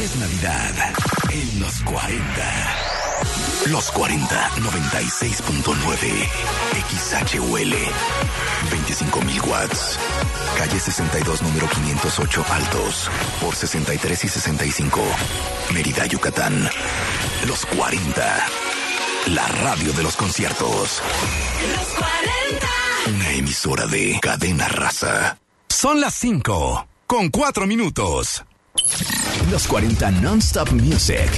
Es Navidad en los 40. Los 40, 96.9. XHUL. 25,000 watts. Calle 62, número 508, Altos. Por 63 y 65. Mérida, Yucatán. Los 40. La radio de los conciertos. Los 40. Una emisora de Cadena Raza. Son las 5, con 4 minutos. Los 40 Non-Stop Music.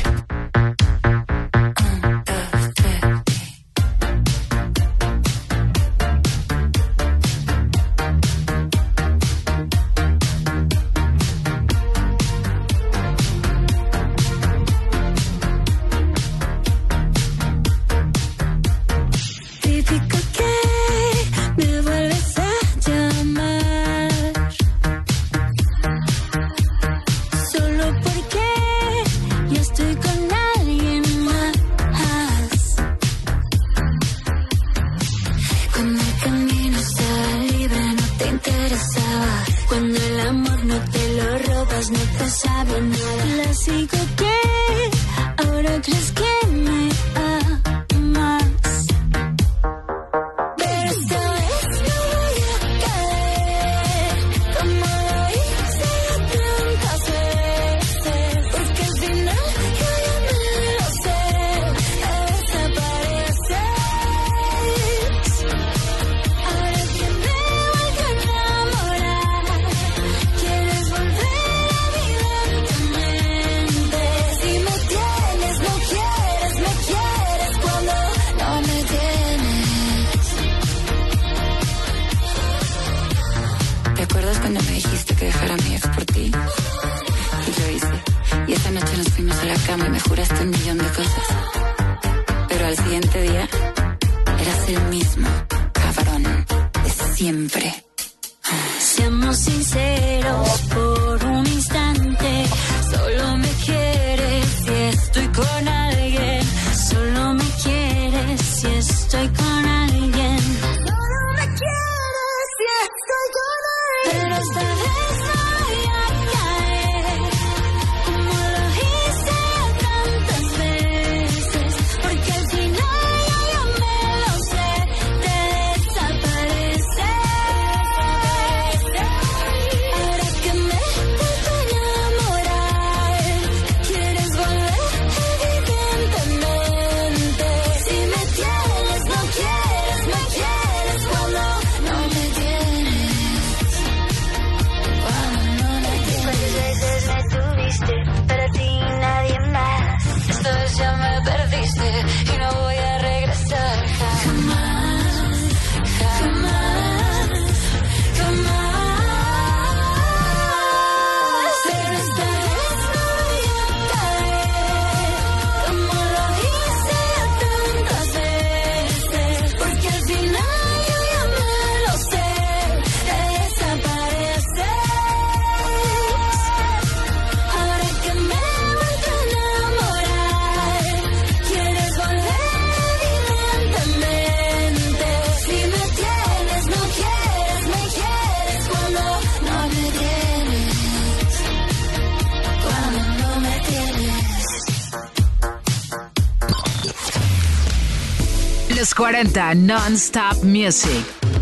Los 40 Non-Stop Music.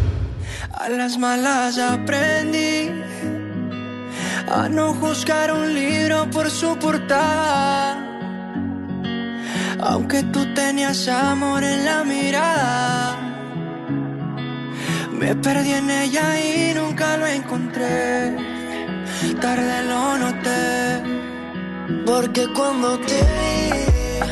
A las malas aprendí a no juzgar un libro por su portada. Aunque tú tenías amor en la mirada, me perdí en ella y nunca lo encontré. Tarde lo noté, porque cuando te vi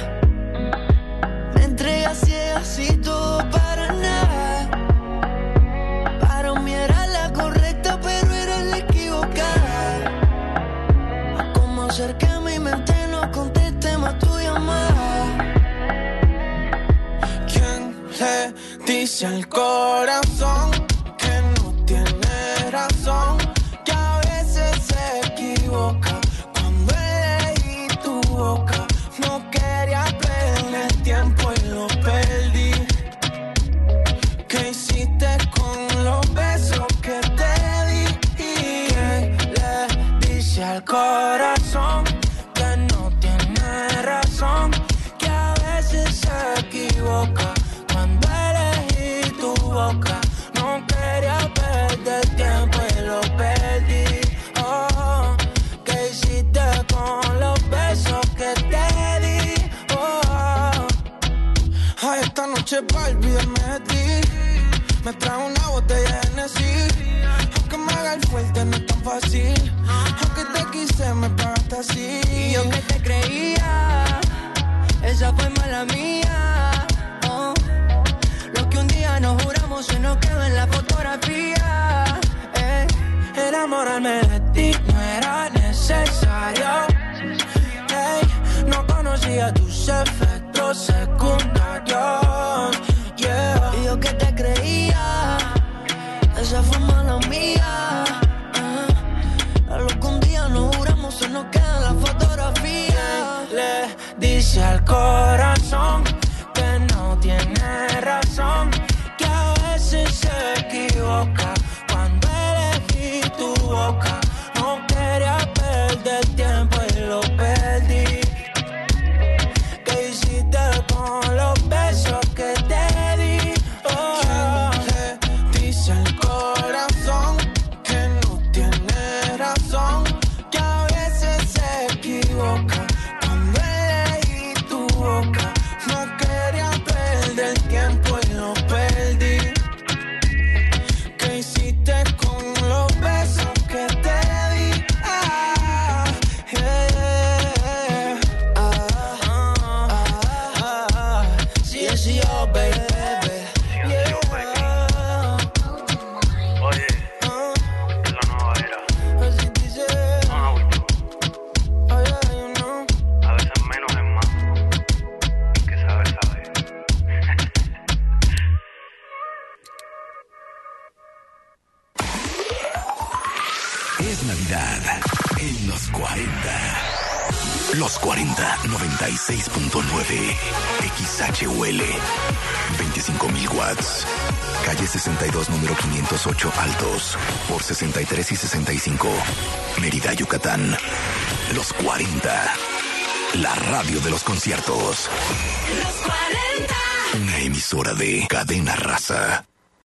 me entregué así todo para nada. Para mí era la correcta, pero era la equivocada. ¿Cómo hacer que mi mente no conteste más tu llamada? ¿Quién le dice al corazón que no tiene razón? Que a veces se equivoca. Cuando leí tu boca, no quería perder tiempo y lo perdí. ¿Qué hiciste con los besos que te di? ¿Qué le dice al corazón que noche pa' olvidarme de ti. Me trajo una botella de Hennessy. Aunque me haga el fuerte no es tan fácil. Aunque te quise me pagaste así. Y yo que te creía, esa fue mala mía. Oh. Lo que un día nos juramos se nos quedó en la fotografía. Enamorarme de ti no era necesario. No conocía tus efectos secundarios. Yeah. Y yo que te creía, esa fue mala mía. A lo que un día nos juramos se nos queda en la fotografía. Le dice al corazón que no tiene razón, que a veces se equivoca. Cuando elegí tu boca, no quería perder tiempo y lo perdí. ¿Qué hiciste con los besos que te di? Oh, le dice al corazón que no tiene razón, que a veces se equivoca. Cuando elegí tu boca, no quería perder tiempo y lo perdí. ¿Qué hiciste con los besos que te di? Yeah. Sí, es yo, baby. Yeah. Oye, es la nueva era. Así dice. No, último. Oh, yeah, you know. A veces menos es más. Que saber, saber. Es Navidad en los 40. Los 40 96.9 XHUL 25,000 watts. Calle 62, número 508 Altos, por 63 y 65. Mérida, Yucatán. Los 40. La radio de los conciertos. Los 40. Una emisora de Cadena Raza.